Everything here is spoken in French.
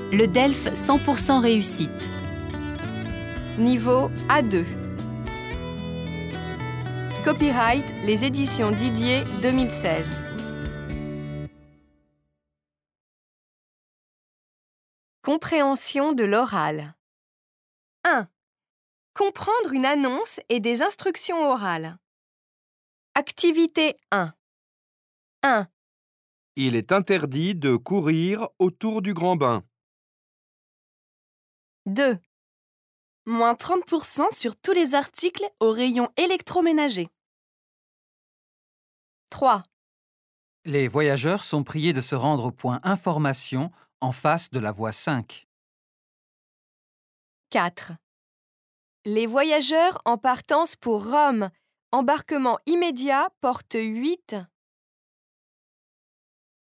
Le DELF 100% réussite. Niveau A2. Copyright, les éditions Didier 2016. Compréhension de l'oral. 1. Comprendre une annonce et des instructions orales. Activité 1. 1. Il est interdit de courir autour du grand bain. 2. Moins 30% sur tous les articles au rayon électroménager. 3. Les voyageurs sont priés de se rendre au point information en face de la voie 5. 4. Les voyageurs en partance pour Rome. Embarquement immédiat, porte 8.